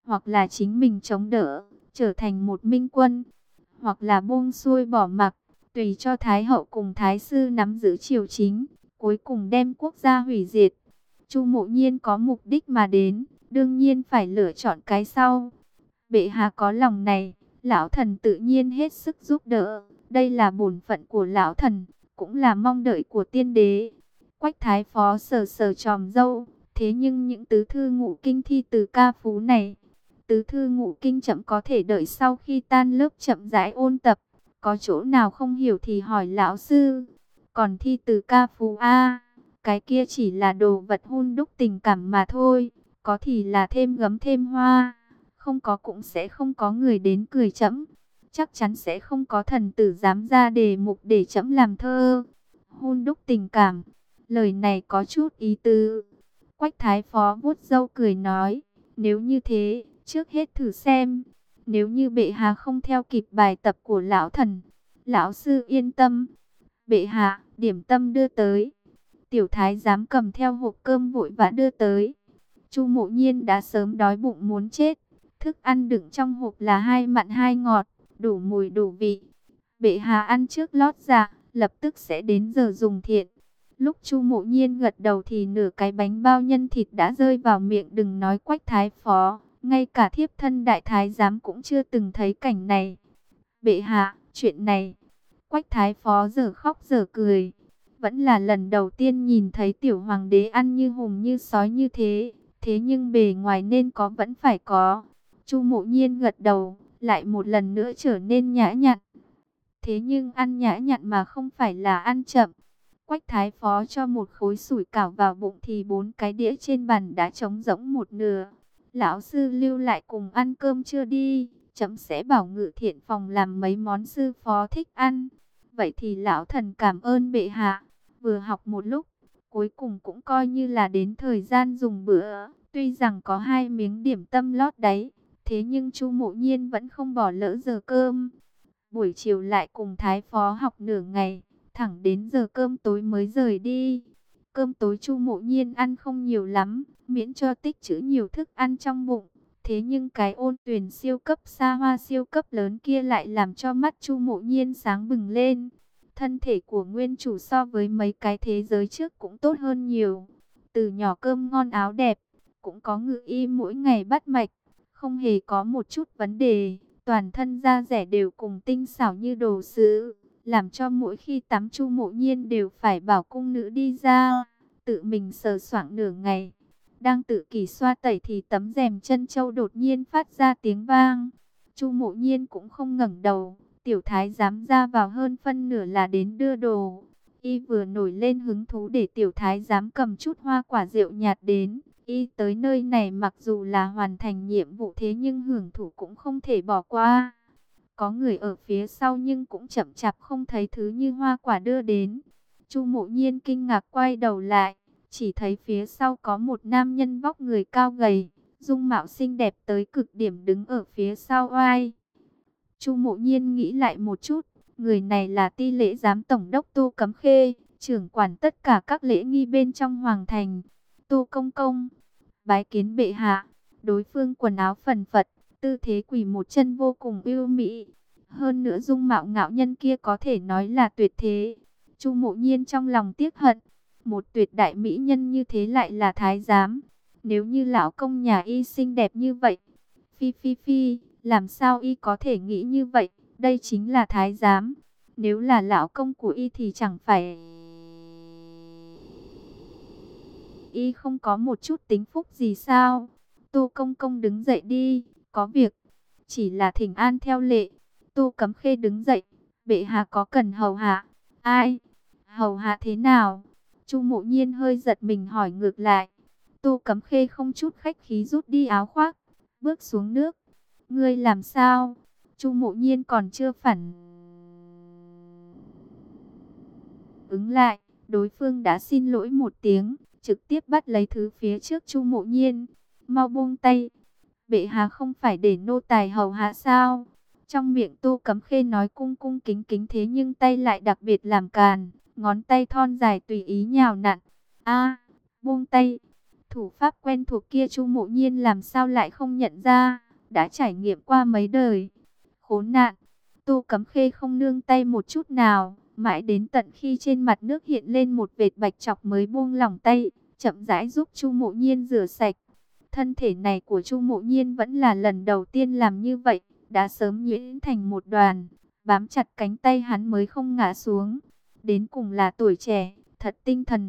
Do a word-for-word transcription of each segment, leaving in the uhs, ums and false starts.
hoặc là chính mình chống đỡ, trở thành một minh quân, hoặc là buông xuôi bỏ mặc, tùy cho Thái hậu cùng Thái sư nắm giữ triều chính, cuối cùng đem quốc gia hủy diệt. Chu Mộ Nhiên có mục đích mà đến, đương nhiên phải lựa chọn cái sau. Bệ hạ có lòng này, lão thần tự nhiên hết sức giúp đỡ, đây là bổn phận của lão thần, cũng là mong đợi của tiên đế. Quách Thái Phó sờ sờ tròm râu, thế nhưng những tứ thư ngũ kinh thi từ ca phú này, tứ thư ngũ kinh chậm có thể đợi sau khi tan lớp chậm rãi ôn tập, có chỗ nào không hiểu thì hỏi lão sư. Còn thi từ ca phú a, cái kia chỉ là đồ vật hun đúc tình cảm mà thôi, có thì là thêm gấm thêm hoa, không có cũng sẽ không có người đến cười trẫm, chắc chắn sẽ không có thần tử dám ra đề mục để trẫm làm thơ. Hun đúc tình cảm, lời này có chút ý tứ. Quách Thái Phó vuốt râu cười nói, nếu như thế, trước hết thử xem, nếu như bệ hạ không theo kịp bài tập của lão thần, lão sư yên tâm. Bệ hạ, điểm tâm đưa tới. Tiểu thái giám cầm theo hộp cơm vội vã đưa tới. Chu Mộ Nhiên đã sớm đói bụng muốn chết. Thức ăn đựng trong hộp là hai mặn hai ngọt, đủ mùi đủ vị. Bệ hạ ăn trước lót dạ, lập tức sẽ đến giờ dùng thiện. Lúc Chu Mộ Nhiên gật đầu thì nửa cái bánh bao nhân thịt đã rơi vào miệng, đừng nói Quách Thái Phó, ngay cả thiếp thân đại thái giám cũng chưa từng thấy cảnh này. Bệ hạ, chuyện này, Quách Thái Phó giờ khóc giờ cười. Vẫn là lần đầu tiên nhìn thấy tiểu hoàng đế ăn như hùm như sói như thế. Thế nhưng bề ngoài nên có vẫn phải có. Chu Mộ Nhiên gật đầu, lại một lần nữa trở nên nhã nhặn. Thế nhưng ăn nhã nhặn mà không phải là ăn chậm. Quách Thái Phó cho một khối sủi cảo vào bụng thì bốn cái đĩa trên bàn đã trống rỗng một nửa. Lão sư lưu lại cùng ăn cơm chưa đi, chấm sẽ bảo ngự thiện phòng làm mấy món sư phó thích ăn. Vậy thì lão thần cảm ơn bệ hạ. Vừa học một lúc, cuối cùng cũng coi như là đến thời gian dùng bữa. Tuy rằng có hai miếng điểm tâm lót đáy, thế nhưng Chu Mộ Nhiên vẫn không bỏ lỡ giờ cơm. Buổi chiều lại cùng Thái Phó học nửa ngày, thẳng đến giờ cơm tối mới rời đi. Cơm tối Chu Mộ Nhiên ăn không nhiều lắm, miễn cho tích trữ nhiều thức ăn trong bụng. Thế nhưng cái ôn tuyền siêu cấp xa hoa siêu cấp lớn kia lại làm cho mắt Chu Mộ Nhiên sáng bừng lên. Thân thể của nguyên chủ so với mấy cái thế giới trước cũng tốt hơn nhiều. Từ nhỏ cơm ngon áo đẹp, cũng có ngự y mỗi ngày bắt mạch, không hề có một chút vấn đề. Toàn thân da rẻ đều cùng tinh xảo như đồ sứ, làm cho mỗi khi tắm Chu Mộ Nhiên đều phải bảo cung nữ đi ra, tự mình sờ soạng nửa ngày. Đang tự kỷ xoa tẩy thì tấm rèm chân châu đột nhiên phát ra tiếng vang. Chu Mộ Nhiên cũng không ngẩng đầu, tiểu thái giám ra vào hơn phân nửa là đến đưa đồ. Y vừa nổi lên hứng thú để tiểu thái giám cầm chút hoa quả rượu nhạt đến. Y tới nơi này mặc dù là hoàn thành nhiệm vụ thế nhưng hưởng thụ cũng không thể bỏ qua. Có người ở phía sau nhưng cũng chậm chạp không thấy thứ như hoa quả đưa đến. Chu Mộ Nhiên kinh ngạc quay đầu lại, chỉ thấy phía sau có một nam nhân vóc người cao gầy, dung mạo xinh đẹp tới cực điểm đứng ở phía sau oai. Chu Mộ Nhiên nghĩ lại một chút, người này là Ti lễ giám tổng đốc Tô Cấm Khê, trưởng quản tất cả các lễ nghi bên trong hoàng thành. Tô công công, bái kiến bệ hạ. Đối phương quần áo phần phật, tư thế quỳ một chân vô cùng ưu mỹ. Hơn nữa dung mạo ngạo nhân kia có thể nói là tuyệt thế. Chu Mộ Nhiên trong lòng tiếc hận, một tuyệt đại mỹ nhân như thế lại là thái giám. Nếu như lão công nhà y xinh đẹp như vậy, phi phi phi, làm sao y có thể nghĩ như vậy, đây chính là thái giám. Nếu là lão công của y thì chẳng phải y không có một chút tính phúc gì sao? Tô công công đứng dậy đi, có việc. Chỉ là thỉnh an theo lệ. Tô Cấm Khê đứng dậy, bệ hạ có cần hầu hạ? Ai? Hầu hạ thế nào? Chu Mộ Nhiên hơi giật mình hỏi ngược lại. Tô Cấm Khê không chút khách khí rút đi áo khoác, bước xuống nước. Ngươi làm sao? Chu Mộ Nhiên còn chưa phản ứng lại, đối phương đã xin lỗi một tiếng, trực tiếp bắt lấy thứ phía trước Chu Mộ Nhiên. Mau buông tay. Bệ hạ không phải để nô tài hầu hạ sao? Trong miệng Tô Cấm Khê nói cung cung kính kính, thế nhưng tay lại đặc biệt làm càn, ngón tay thon dài tùy ý nhào nặn. A, buông tay. Thủ pháp quen thuộc kia Chu Mộ Nhiên làm sao lại không nhận ra, đã trải nghiệm qua mấy đời. Khốn nạn, Tô Cấm Khê không nương tay một chút nào, mãi đến tận khi trên mặt nước hiện lên một vệt bạch chọc mới buông lỏng tay, chậm rãi giúp Chu Mộ Nhiên rửa sạch. Thân thể này của Chu Mộ Nhiên vẫn là lần đầu tiên làm như vậy, đã sớm nhuyễn thành một đoàn, bám chặt cánh tay hắn mới không ngã xuống. Đến cùng là tuổi trẻ, thật tinh thần.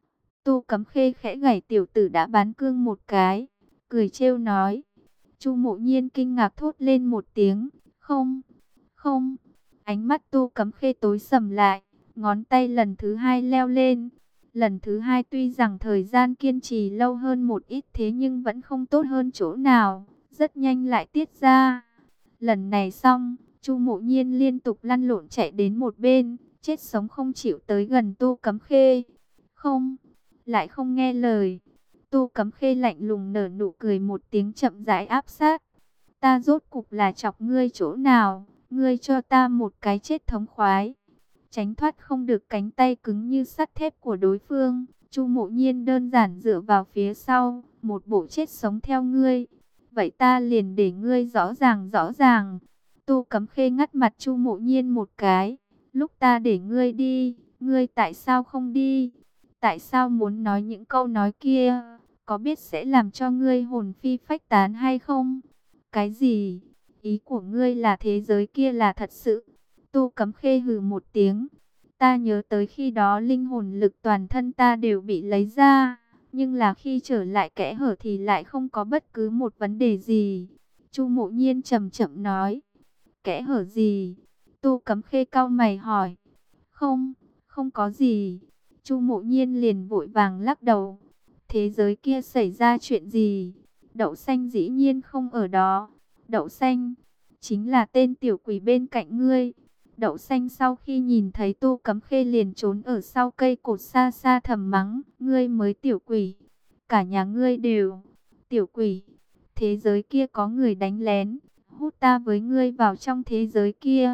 Tô Cấm Khê khẽ gảy tiểu tử đã bán cương một cái, cười trêu nói. Chu Mộ Nhiên kinh ngạc thốt lên một tiếng, không, không. Ánh mắt Tô Cấm Khê tối sầm lại, ngón tay lần thứ hai leo lên. Lần thứ hai tuy rằng thời gian kiên trì lâu hơn một ít thế nhưng vẫn không tốt hơn chỗ nào, rất nhanh lại tiết ra. Lần này xong, Chu Mộ Nhiên liên tục lăn lộn chạy đến một bên, chết sống không chịu tới gần Tô Cấm Khê. Không, lại không nghe lời. Tô Cấm Khê lạnh lùng nở nụ cười một tiếng chậm rãi áp sát. Ta rốt cục là chọc ngươi chỗ nào, ngươi cho ta một cái chết thống khoái. Tránh thoát không được cánh tay cứng như sắt thép của đối phương, Chu Mộ Nhiên đơn giản dựa vào phía sau, một bộ chết sống theo ngươi. Vậy ta liền để ngươi rõ ràng rõ ràng. Tô Cấm Khê ngắt mặt Chu Mộ Nhiên một cái. Lúc ta để ngươi đi, ngươi tại sao không đi? Tại sao muốn nói những câu nói kia? Có biết sẽ làm cho ngươi hồn phi phách tán hay không? Cái gì? Ý của ngươi là thế giới kia là thật sự? Tô Cấm Khê hừ một tiếng. Ta nhớ tới khi đó linh hồn lực toàn thân ta đều bị lấy ra. Nhưng là khi trở lại kẽ hở thì lại không có bất cứ một vấn đề gì. Chu Mộ Nhiên chậm chậm nói. Kẽ hở gì? Tô Cấm Khê cau mày hỏi. Không, không có gì. Chu Mộ Nhiên liền vội vàng lắc đầu. Thế giới kia xảy ra chuyện gì? Đậu Xanh dĩ nhiên không ở đó. Đậu Xanh chính là tên tiểu quỷ bên cạnh ngươi. Đậu Xanh sau khi nhìn thấy Tô Cấm Khê liền trốn ở sau cây cột xa xa thầm mắng. Ngươi mới tiểu quỷ. Cả nhà ngươi đều tiểu quỷ. Thế giới kia có người đánh lén, hút ta với ngươi vào trong thế giới kia.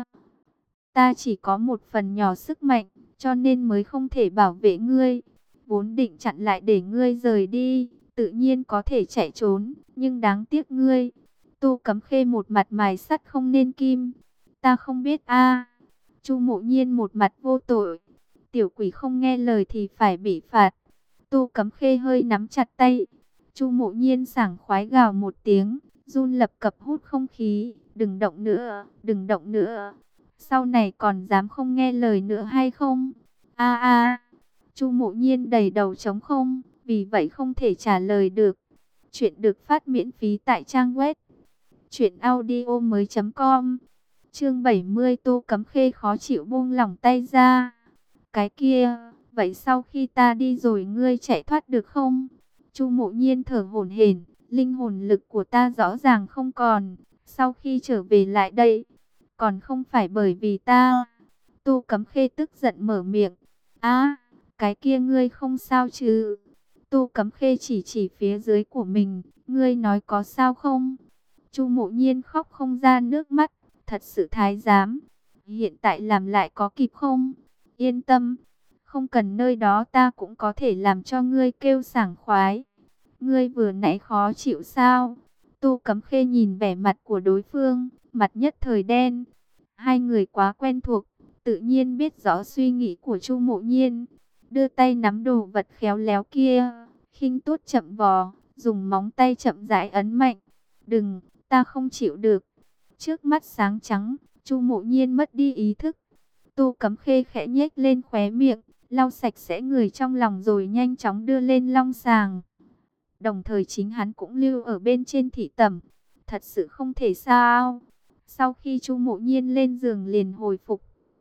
Ta chỉ có một phần nhỏ sức mạnh, cho nên mới không thể bảo vệ ngươi. Vốn định chặn lại để ngươi rời đi, tự nhiên có thể chạy trốn, nhưng đáng tiếc ngươi. Tô Cấm Khê một mặt mài sắt không nên kim. Ta không biết a. Chu Mộ Nhiên một mặt vô tội. Tiểu quỷ không nghe lời thì phải bị phạt. Tô Cấm Khê hơi nắm chặt tay. Chu Mộ Nhiên sảng khoái gào một tiếng, run lập cập hút không khí. Đừng động nữa, đừng động nữa. Sau này còn dám không nghe lời nữa hay không? A a. Chu Mộ Nhiên đầy đầu trống không, vì vậy không thể trả lời được. Chuyện được phát miễn phí tại trang web truyện audio mới chấm com. Chương bảy mươi. Tô Cấm Khê khó chịu buông lỏng tay ra. Cái kia, vậy sau khi ta đi rồi ngươi chạy thoát được không? Chu Mộ Nhiên thở hổn hển, linh hồn lực của ta rõ ràng không còn, sau khi trở về lại đây, còn không phải bởi vì ta. Tô Cấm Khê tức giận mở miệng. A, cái kia ngươi không sao chứ? Tô Cấm Khê chỉ chỉ phía dưới của mình, ngươi nói có sao không? Chu Mộ Nhiên khóc không ra nước mắt, thật sự thái giám. Hiện tại làm lại có kịp không? Yên tâm, không cần nơi đó ta cũng có thể làm cho ngươi kêu sảng khoái. Ngươi vừa nãy khó chịu sao? Tô Cấm Khê nhìn vẻ mặt của đối phương, mặt nhất thời đen. Hai người quá quen thuộc, tự nhiên biết rõ suy nghĩ của Chu Mộ Nhiên. Đưa tay nắm đồ vật khéo léo kia, khinh tuốt chậm vò, dùng móng tay chậm rãi ấn mạnh. Đừng, ta không chịu được. Trước mắt sáng trắng, Chu Mộ Nhiên mất đi ý thức. Tô Cấm Khê khẽ nhếch lên khóe miệng, lau sạch sẽ người trong lòng rồi nhanh chóng đưa lên long sàng. Đồng thời chính hắn cũng lưu ở bên trên thị tẩm. Thật sự không thể sao. Sau khi Chu Mộ Nhiên lên giường liền hồi phục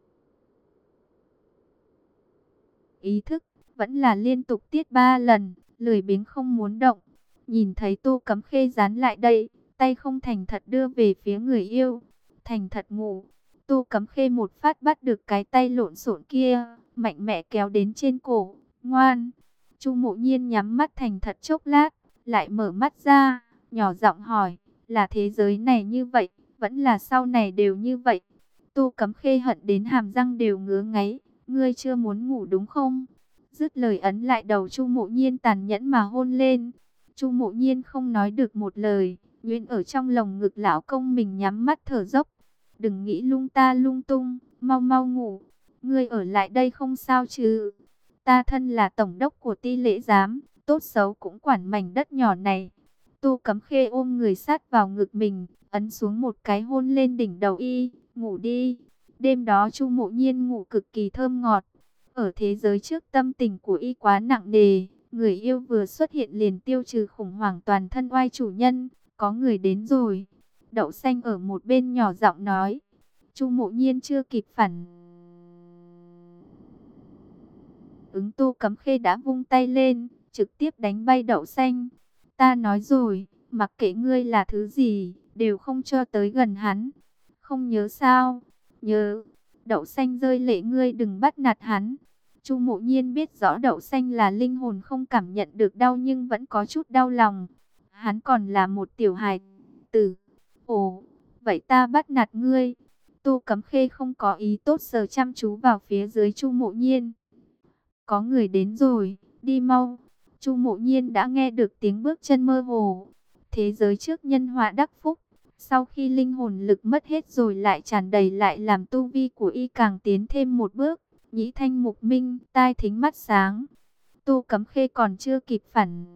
ý thức, vẫn là liên tục tiết ba lần, lười biếng không muốn động. Nhìn thấy Tô Cấm Khê dán lại đây, tay không thành thật đưa về phía người yêu. Thành thật ngủ. Tô Cấm Khê một phát bắt được cái tay lộn xộn kia, mạnh mẽ kéo đến trên cổ. Ngoan. Chu Mộ Nhiên nhắm mắt thành thật chốc lát, lại mở mắt ra, nhỏ giọng hỏi, là thế giới này như vậy, vẫn là sau này đều như vậy? Tô Cấm Khê hận đến hàm răng đều ngứa ngáy. Ngươi chưa muốn ngủ đúng không? Dứt lời ấn lại đầu Chu Mộ Nhiên, tàn nhẫn mà hôn lên. Chu Mộ Nhiên không nói được một lời, nhuyễn ở trong lồng ngực lão công mình, nhắm mắt thở dốc. Đừng nghĩ lung ta lung tung, mau mau ngủ. Ngươi ở lại đây không sao chứ? Ta thân là tổng đốc của Ti Lễ Giám, tốt xấu cũng quản mảnh đất nhỏ này. Tô Cấm Khê ôm người sát vào ngực mình, ấn xuống một cái hôn lên đỉnh đầu y. Ngủ đi. Đêm đó Chu Mộ Nhiên ngủ cực kỳ thơm ngọt. Ở thế giới trước tâm tình của y quá nặng nề, người yêu vừa xuất hiện liền tiêu trừ khủng hoảng toàn thân oai chủ nhân. Có người đến rồi. Đậu Xanh ở một bên nhỏ giọng nói. Chu Mộ Nhiên chưa kịp phản ứng, Tô Cấm Khê đã vung tay lên, trực tiếp đánh bay Đậu Xanh. Ta nói rồi, mặc kệ ngươi là thứ gì, đều không cho tới gần hắn. Không nhớ sao? Nhớ. Đậu Xanh rơi lệ, ngươi đừng bắt nạt hắn. Chu Mộ Nhiên biết rõ Đậu Xanh là linh hồn không cảm nhận được đau, nhưng vẫn có chút đau lòng. Hắn còn là một tiểu hài tử. Ồ, vậy ta bắt nạt ngươi. Tô Cấm Khê không có ý tốt, sờ chăm chú vào phía dưới Chu Mộ Nhiên. Có người đến rồi, đi mau. Chu Mộ Nhiên đã nghe được tiếng bước chân mơ hồ. Thế giới trước nhân họa đắc phúc. Sau khi linh hồn lực mất hết rồi lại tràn đầy, lại làm tu vi của y càng tiến thêm một bước. Nhĩ thanh mục minh, tai thính mắt sáng. Tô Cấm Khê còn chưa kịp phản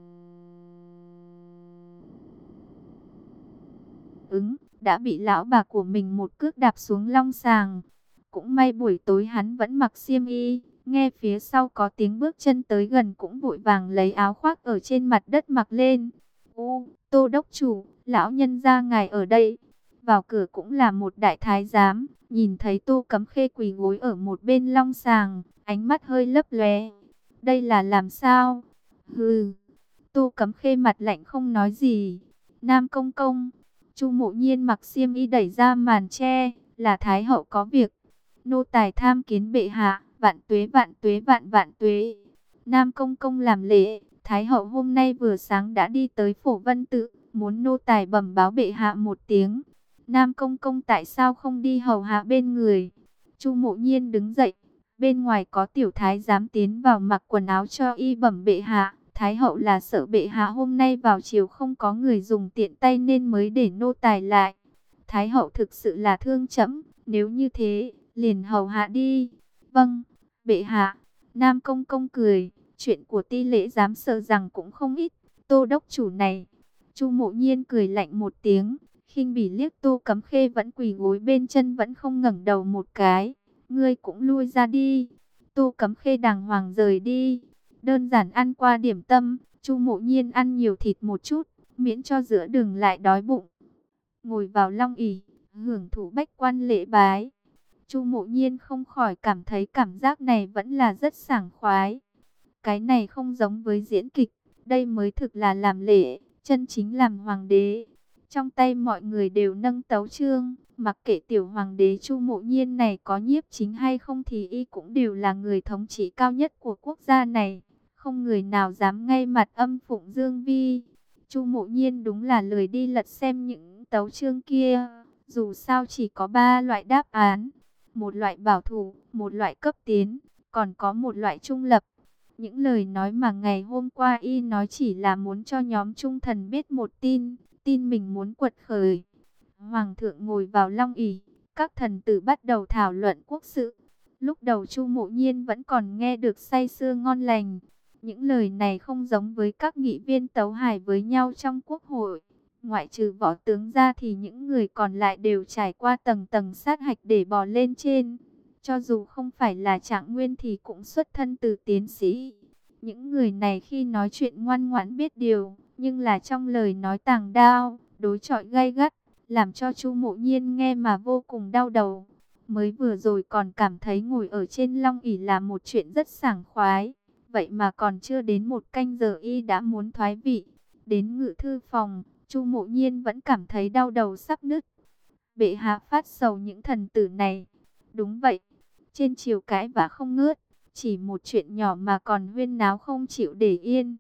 ứng, đã bị lão bà của mình một cước đạp xuống long sàng. Cũng may buổi tối hắn vẫn mặc xiêm y, nghe phía sau có tiếng bước chân tới gần cũng vội vàng lấy áo khoác ở trên mặt đất mặc lên. U, Tô đốc chủ, lão nhân gia ngài ở đây. Vào cửa cũng là một đại thái giám, nhìn thấy Tô Cấm Khê quỳ gối ở một bên long sàng, ánh mắt hơi lấp lóe. Đây là làm sao? Hừ. Tô Cấm Khê mặt lạnh không nói gì. Nam công công. Chu Mộ Nhiên mặc xiêm y đẩy ra màn che, là thái hậu có việc. Nô tài tham kiến bệ hạ, vạn tuế vạn tuế vạn vạn tuế. Nam công công làm lễ, thái hậu hôm nay vừa sáng đã đi tới Phổ Vân Tự, muốn nô tài bẩm báo bệ hạ một tiếng. Nam công công tại sao không đi hầu hạ bên người? Chu Mộ Nhiên đứng dậy, bên ngoài có tiểu thái giám tiến vào mặc quần áo cho y bẩm bệ hạ. Thái hậu là sợ bệ hạ hôm nay vào chiều không có người dùng tiện tay nên mới để nô tài lại. Thái hậu thực sự là thương trẫm, nếu như thế, liền hầu hạ đi. Vâng, bệ hạ. Nam công công cười, chuyện của Ti Lễ Giám sợ rằng cũng không ít. Tô đốc chủ này. Chu Mộ Nhiên cười lạnh một tiếng, khinh bỉ liếc Tô Cấm Khê vẫn quỳ gối bên chân vẫn không ngẩng đầu một cái. Ngươi cũng lui ra đi. Tô Cấm Khê đàng hoàng rời đi. Đơn giản ăn qua điểm tâm, Chu Mộ Nhiên ăn nhiều thịt một chút, miễn cho giữa đường lại đói bụng. Ngồi vào long ỷ, hưởng thụ bách quan lễ bái. Chu Mộ Nhiên không khỏi cảm thấy cảm giác này vẫn là rất sảng khoái. Cái này không giống với diễn kịch, đây mới thực là làm lễ, chân chính làm hoàng đế. Trong tay mọi người đều nâng tấu chương, mặc kệ tiểu hoàng đế Chu Mộ Nhiên này có nhiếp chính hay không thì y cũng đều là người thống trị cao nhất của quốc gia này. Không người nào dám ngay mặt âm phụng dương vi. Chu Mộ Nhiên đúng là lười đi lật xem những tấu chương kia. Dù sao chỉ có ba loại đáp án. Một loại bảo thủ, một loại cấp tiến, còn có một loại trung lập. Những lời nói mà ngày hôm qua y nói chỉ là muốn cho nhóm trung thần biết một tin. Tin mình muốn quật khởi. Hoàng thượng ngồi vào long ỷ, các thần tử bắt đầu thảo luận quốc sự. Lúc đầu Chu Mộ Nhiên vẫn còn nghe được say sưa ngon lành. Những lời này không giống với các nghị viên tấu hài với nhau trong quốc hội. Ngoại trừ võ tướng ra thì những người còn lại đều trải qua tầng tầng sát hạch để bò lên trên. Cho dù không phải là trạng nguyên thì cũng xuất thân từ tiến sĩ. Những người này khi nói chuyện ngoan ngoãn biết điều, nhưng là trong lời nói tàng đao, đối chọi gay gắt, làm cho Chu Mộ Nhiên nghe mà vô cùng đau đầu. Mới vừa rồi còn cảm thấy ngồi ở trên long ỷ là một chuyện rất sảng khoái. Vậy mà còn chưa đến một canh giờ y đã muốn thoái vị. Đến ngự thư phòng, Chu Mộ Nhiên vẫn cảm thấy đau đầu sắp nứt. Bệ hạ phát sầu những thần tử này. Đúng vậy, trên triều cãi vã không ngớt, chỉ một chuyện nhỏ mà còn huyên náo không chịu để yên.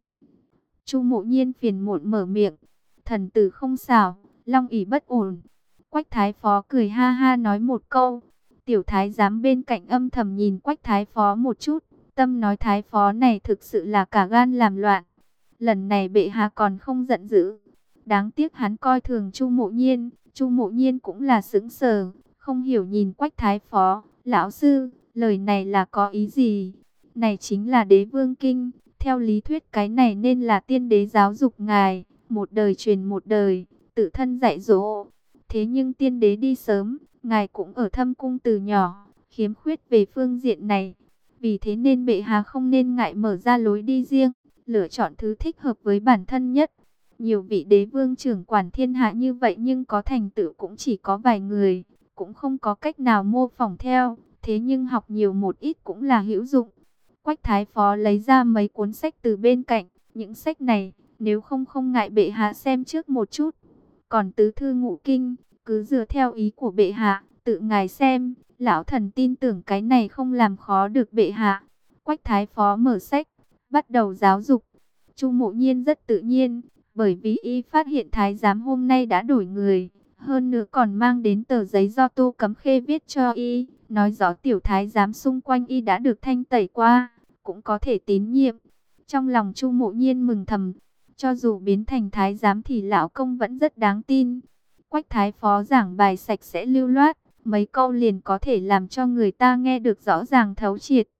Chu Mộ Nhiên phiền muộn mở miệng. Thần tử không xảo, long ỷ bất ổn. Quách Thái Phó cười ha ha nói một câu. Tiểu thái giám bên cạnh âm thầm nhìn Quách Thái Phó một chút. tâm nói thái phó này thực sự là cả gan làm loạn. Lần này bệ hạ còn không giận dữ. Đáng tiếc hắn coi thường Chu Mộ Nhiên. Chu Mộ Nhiên cũng là sững sờ, không hiểu nhìn Quách thái phó. Lão sư, lời này là có ý gì? Này chính là đế vương kinh. Theo lý thuyết cái này nên là tiên đế giáo dục ngài. Một đời truyền một đời, tự thân dạy dỗ. Thế nhưng tiên đế đi sớm, ngài cũng ở thâm cung từ nhỏ, khiếm khuyết về phương diện này. Vì thế nên bệ hạ không nên ngại mở ra lối đi riêng, lựa chọn thứ thích hợp với bản thân nhất. Nhiều vị đế vương trưởng quản thiên hạ như vậy nhưng có thành tựu cũng chỉ có vài người, cũng không có cách nào mô phỏng theo. Thế nhưng học nhiều một ít cũng là hữu dụng. Quách thái phó lấy ra mấy cuốn sách từ bên cạnh. Những sách này, nếu không không ngại bệ hạ xem trước một chút. Còn tứ thư ngũ kinh, cứ dựa theo ý của bệ hạ, tự ngài xem. Lão thần tin tưởng cái này không làm khó được bệ hạ. Quách thái phó mở sách, bắt đầu giáo dục. Chu Mộ Nhiên rất tự nhiên, bởi vì y phát hiện thái giám hôm nay đã đổi người. Hơn nữa còn mang đến tờ giấy do Tô Cấm Khê viết cho y, nói rõ tiểu thái giám xung quanh y đã được thanh tẩy qua, cũng có thể tín nhiệm. Trong lòng Chu Mộ Nhiên mừng thầm, cho dù biến thành thái giám thì lão công vẫn rất đáng tin. Quách thái phó giảng bài sạch sẽ lưu loát, mấy câu liền có thể làm cho người ta nghe được rõ ràng thấu triệt.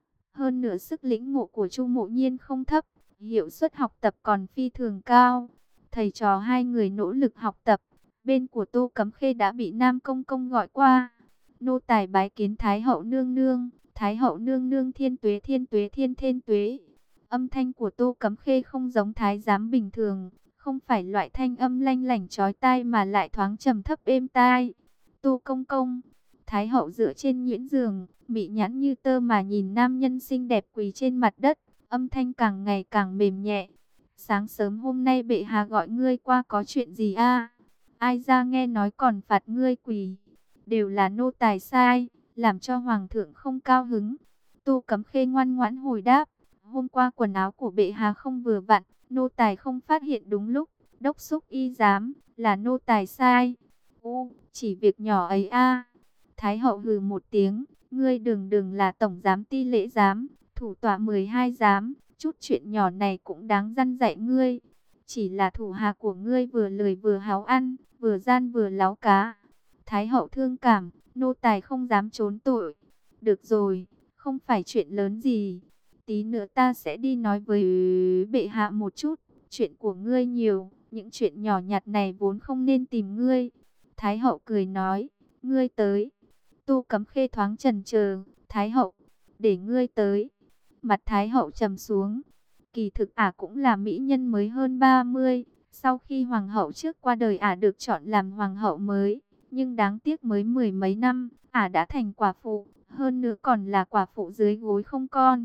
Hơn nữa sức lĩnh ngộ của Chu Mộ Nhiên không thấp, hiệu suất học tập còn phi thường cao. Thầy trò hai người nỗ lực học tập, bên của Tô Cấm Khê đã bị Nam Công Công gọi qua. Nô tài bái kiến Thái hậu nương nương, Thái hậu nương nương thiên tuế thiên tuế thiên thiên tuế. Âm thanh của Tô Cấm Khê không giống thái giám bình thường, không phải loại thanh âm lanh lảnh chói tai mà lại thoáng trầm thấp êm tai. Tô công công, Thái hậu dựa trên nhuyễn giường, mị nhãn như tơ mà nhìn nam nhân xinh đẹp quỳ trên mặt đất, âm thanh càng ngày càng mềm nhẹ. Sáng sớm hôm nay bệ hạ gọi ngươi qua có chuyện gì a? Ai ra nghe nói còn phạt ngươi quỳ, đều là nô tài sai, làm cho hoàng thượng không cao hứng. Tô Cấm Khê ngoan ngoãn hồi đáp, hôm qua quần áo của bệ hạ không vừa vặn, nô tài không phát hiện đúng lúc, đốc xúc y giám, là nô tài sai. U, chỉ việc nhỏ ấy a. Thái hậu hừ một tiếng, ngươi đừng đừng là tổng giám ty lễ giám, thủ tọa mười hai giám, chút chuyện nhỏ này cũng đáng răn dạy ngươi. Chỉ là thủ hạ của ngươi vừa lười vừa háo ăn, vừa gian vừa láo cá. Thái hậu thương cảm, nô tài không dám trốn tội. Được rồi, không phải chuyện lớn gì. Tí nữa ta sẽ đi nói với bệ hạ một chút. Chuyện của ngươi nhiều, những chuyện nhỏ nhặt này vốn không nên tìm ngươi. Thái hậu cười nói, ngươi tới. Tô Cấm Khê thoáng chần chờ, Thái hậu, để ngươi tới. Mặt Thái hậu trầm xuống. Kỳ thực ả cũng là mỹ nhân mới hơn ba mươi. Sau khi hoàng hậu trước qua đời ả được chọn làm hoàng hậu mới. Nhưng đáng tiếc mới mười mấy năm, ả đã thành quả phụ. Hơn nữa còn là quả phụ dưới gối không con.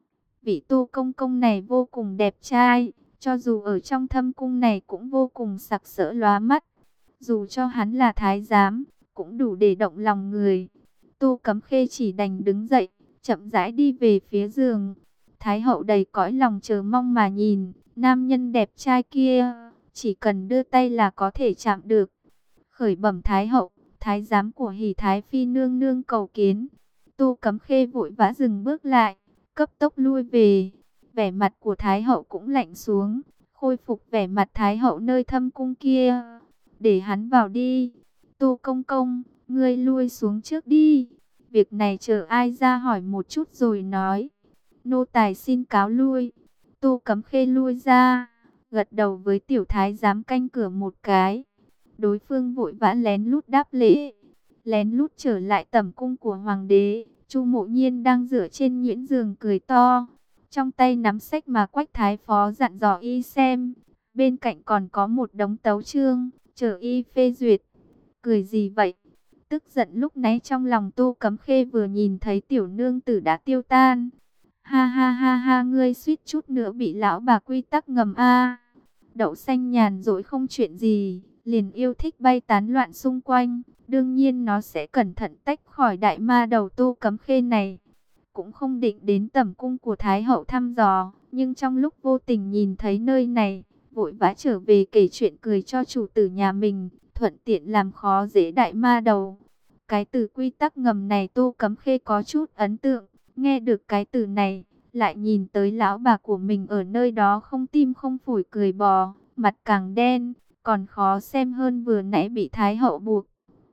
Vị Tô công công này vô cùng đẹp trai. Cho dù ở trong thâm cung này cũng vô cùng sặc sỡ lóa mắt. Dù cho hắn là thái giám, cũng đủ để động lòng người. Tô Cấm Khê chỉ đành đứng dậy, chậm rãi đi về phía giường. Thái hậu đầy cõi lòng chờ mong mà nhìn, nam nhân đẹp trai kia, chỉ cần đưa tay là có thể chạm được. Khởi bẩm Thái hậu, thái giám của Hỉ Thái Phi nương nương cầu kiến. Tô Cấm Khê vội vã dừng bước lại, cấp tốc lui về. Vẻ mặt của Thái hậu cũng lạnh xuống, khôi phục vẻ mặt Thái hậu nơi thâm cung kia. Để hắn vào đi. Tô công công, ngươi lui xuống trước đi. Việc này chờ ai ra hỏi một chút rồi nói. Nô tài xin cáo lui. Tô Cấm Khê lui ra, gật đầu với tiểu thái giám canh cửa một cái. Đối phương vội vã lén lút đáp lễ, lén lút trở lại tẩm cung của hoàng đế. Chu Mộ Nhiên đang dựa trên nhuyễn giường cười to, trong tay nắm sách mà Quách thái phó dặn dò y xem. Bên cạnh còn có một đống tấu chương, chờ y phê duyệt. Cười gì vậy? Tức giận lúc nãy trong lòng Tô Cấm Khê vừa nhìn thấy tiểu nương tử đã tiêu tan. Ha ha ha ha, ngươi suýt chút nữa bị lão bà quy tắc ngầm a. Đậu xanh nhàn rỗi không chuyện gì, liền yêu thích bay tán loạn xung quanh. Đương nhiên nó sẽ cẩn thận tách khỏi đại ma đầu Tô Cấm Khê này. Cũng không định đến tẩm cung của Thái hậu thăm dò, nhưng trong lúc vô tình nhìn thấy nơi này, vội vã trở về kể chuyện cười cho chủ tử nhà mình, thuận tiện làm khó dễ đại ma đầu. Cái từ quy tắc ngầm này Tô Cấm Khê có chút ấn tượng, Nghe được cái từ này, lại nhìn tới lão bà của mình ở nơi đó không tim không phổi cười bò, mặt càng đen, còn khó xem hơn vừa nãy bị Thái hậu buộc.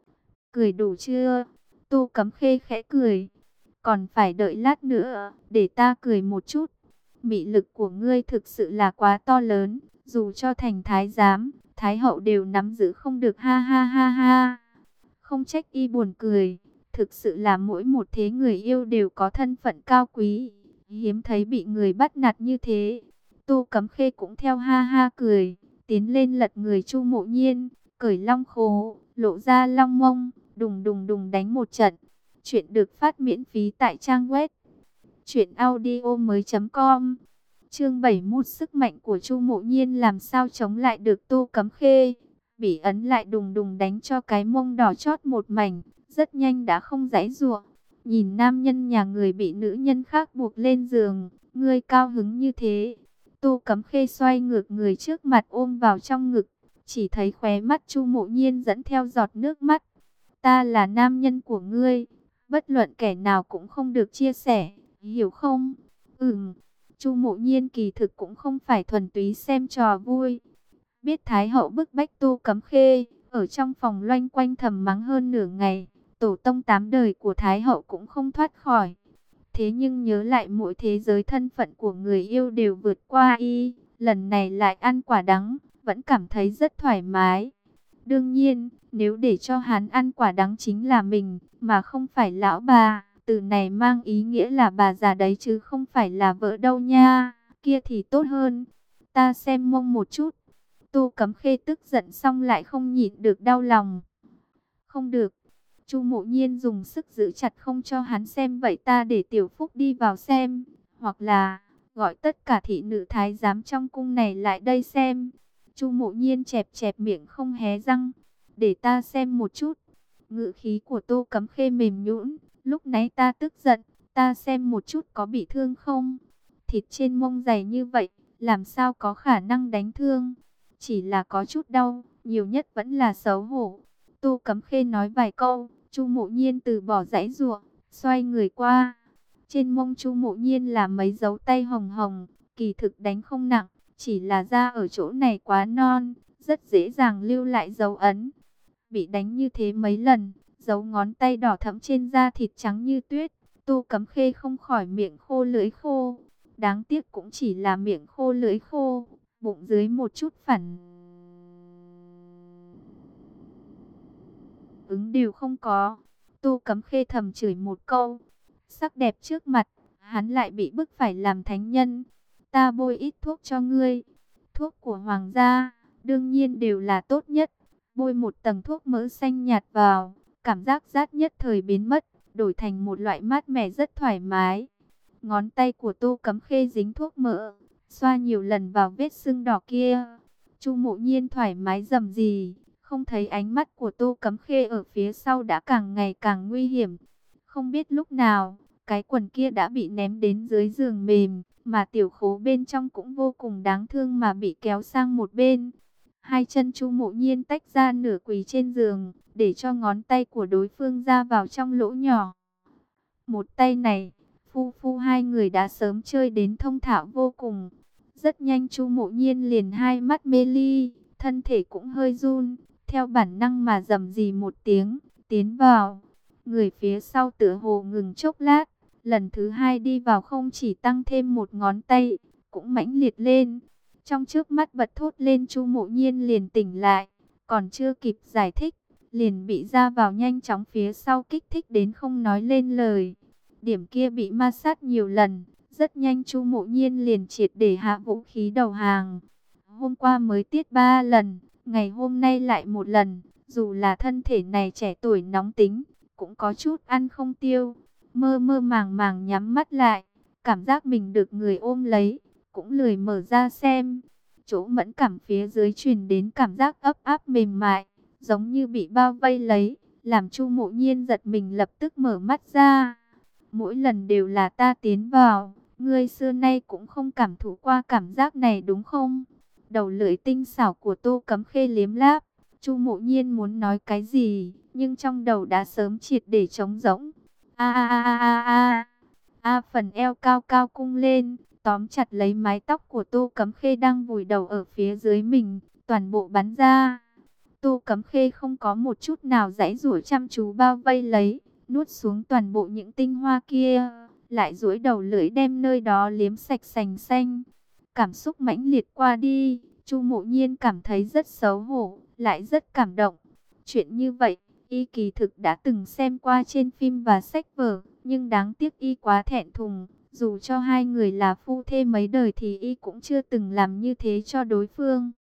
Cười đủ chưa? Tô Cấm Khê khẽ cười. Còn phải đợi lát nữa, để ta cười một chút. Mị lực của ngươi thực sự là quá to lớn, dù cho thành thái giám, Thái hậu đều nắm giữ không được, ha ha ha ha. Không trách y buồn cười, thực sự là mỗi một thế người yêu đều có thân phận cao quý, hiếm thấy bị người bắt nạt như thế. Tô Cấm Khê cũng theo ha ha cười, tiến lên lật người Chu Mộ Nhiên, cởi long khố, lộ ra long mông, đùng đùng đùng đánh một trận. Chuyện được phát miễn phí tại trang web truyện audio mới chấm com. Chương bảy mươi mốt, sức mạnh của Chu Mộ Nhiên làm sao chống lại được Tô Cấm Khê. Bỉ ấn lại đùng đùng đánh cho cái mông đỏ chót một mảnh, rất nhanh đã không giãy giụa. Nhìn nam nhân nhà người bị nữ nhân khác buộc lên giường, ngươi cao hứng như thế. Tô Cấm Khê xoay ngược người trước mặt ôm vào trong ngực, chỉ thấy khóe mắt Chu Mộ Nhiên dẫn theo giọt nước mắt. Ta là nam nhân của ngươi, bất luận kẻ nào cũng không được chia sẻ, hiểu không? Ừm. Chu Mộ Nhiên kỳ thực cũng không phải thuần túy xem trò vui. Biết Thái hậu bức bách Tô Cấm Khê, ở trong phòng loanh quanh thầm mắng hơn nửa ngày, tổ tông tám đời của Thái hậu cũng không thoát khỏi. Thế nhưng nhớ lại mỗi thế giới thân phận của người yêu đều vượt qua y, lần này lại ăn quả đắng, vẫn cảm thấy rất thoải mái. Đương nhiên, nếu để cho hắn ăn quả đắng chính là mình, mà không phải lão bà. Từ này mang ý nghĩa là bà già đấy chứ không phải là vợ đâu nha. Kia thì tốt hơn. Ta xem mông một chút. Tô Cấm Khê tức giận xong lại không nhịn được đau lòng. Không được. Chu Mộ Nhiên dùng sức giữ chặt không cho hắn xem, vậy ta để Tiểu Phúc đi vào xem. Hoặc là gọi tất cả thị nữ thái giám trong cung này lại đây xem. Chu Mộ Nhiên chẹp chẹp miệng không hé răng. Để ta xem một chút. Ngữ khí của Tô Cấm Khê mềm nhũn. Lúc nãy ta tức giận, ta xem một chút có bị thương không? Thịt trên mông dày như vậy, làm sao có khả năng đánh thương? Chỉ là có chút đau, nhiều nhất vẫn là xấu hổ. Tô Cấm Khê nói vài câu, Chu Mộ Nhiên từ bỏ giãy giụa, xoay người qua. Trên mông Chu Mộ Nhiên là mấy dấu tay hồng hồng, kỳ thực đánh không nặng, chỉ là da ở chỗ này quá non, rất dễ dàng lưu lại dấu ấn. Bị đánh như thế mấy lần, dấu ngón tay đỏ thẫm trên da thịt trắng như tuyết, Tô Cấm Khê không khỏi miệng khô lưỡi khô. Đáng tiếc cũng chỉ là miệng khô lưỡi khô, bụng dưới một chút phản ứng đều không có. Tô Cấm Khê thầm chửi một câu, sắc đẹp trước mặt, hắn lại bị bức phải làm thánh nhân. Ta bôi ít thuốc cho ngươi, thuốc của hoàng gia, đương nhiên đều là tốt nhất. Bôi một tầng thuốc mỡ xanh nhạt vào, cảm giác rát nhất thời biến mất, đổi thành một loại mát mẻ rất thoải mái. Ngón tay của Tô Cấm Khê dính thuốc mỡ, xoa nhiều lần vào vết sưng đỏ kia. Chu Mộ Nhiên thoải mái rầm rì, không thấy ánh mắt của Tô Cấm Khê ở phía sau đã càng ngày càng nguy hiểm. Không biết lúc nào, cái quần kia đã bị ném đến dưới giường mềm, mà tiểu khố bên trong cũng vô cùng đáng thương mà bị kéo sang một bên. Hai chân Chu Mộ Nhiên tách ra nửa quỳ trên giường, để cho ngón tay của đối phương ra vào trong lỗ nhỏ. Một tay này, phu phu hai người đã sớm chơi đến thông thạo vô cùng. Rất nhanh Chu Mộ Nhiên liền hai mắt mê ly, thân thể cũng hơi run, theo bản năng mà rầm rì một tiếng, tiến vào. Người phía sau tựa hồ ngừng chốc lát, lần thứ hai đi vào không chỉ tăng thêm một ngón tay, cũng mãnh liệt lên. Trong trước mắt bật thốt lên, Chu Mộ Nhiên liền tỉnh lại, còn chưa kịp giải thích, liền bị ra vào nhanh chóng phía sau kích thích đến không nói lên lời. Điểm kia bị ma sát nhiều lần, rất nhanh Chu Mộ Nhiên liền triệt để hạ vũ khí đầu hàng. Hôm qua mới tiết ba lần, ngày hôm nay lại một lần, dù là thân thể này trẻ tuổi nóng tính, cũng có chút ăn không tiêu. Mơ mơ màng màng nhắm mắt lại, cảm giác mình được người ôm lấy, cũng lười mở ra xem. Chỗ mẫn cảm phía dưới truyền đến cảm giác ấp áp mềm mại, giống như bị bao vây lấy, làm Chu Mộ Nhiên giật mình lập tức mở mắt ra. Mỗi lần đều là ta tiến vào, ngươi xưa nay cũng không cảm thụ qua cảm giác này đúng không? Đầu lưỡi tinh xảo của Tô Cấm Khê liếm láp, Chu Mộ Nhiên muốn nói cái gì, nhưng trong đầu đã sớm triệt để trống rỗng. A a a a a. A phần eo cao cao cung lên, tóm chặt lấy mái tóc của Tô Cấm Khê đang vùi đầu ở phía dưới mình, toàn bộ bắn ra. Tô Cấm Khê không có một chút nào giãy giụa, chăm chú bao vây lấy, nuốt xuống toàn bộ những tinh hoa kia, lại duỗi đầu lưỡi đem nơi đó liếm sạch sành xanh. Cảm xúc mãnh liệt qua đi, Chu Mộ Nhiên cảm thấy rất xấu hổ, lại rất cảm động. Chuyện như vậy, y kỳ thực đã từng xem qua trên phim và sách vở, nhưng đáng tiếc y quá thẹn thùng. Dù cho hai người là phu thê mấy đời thì y cũng chưa từng làm như thế cho đối phương.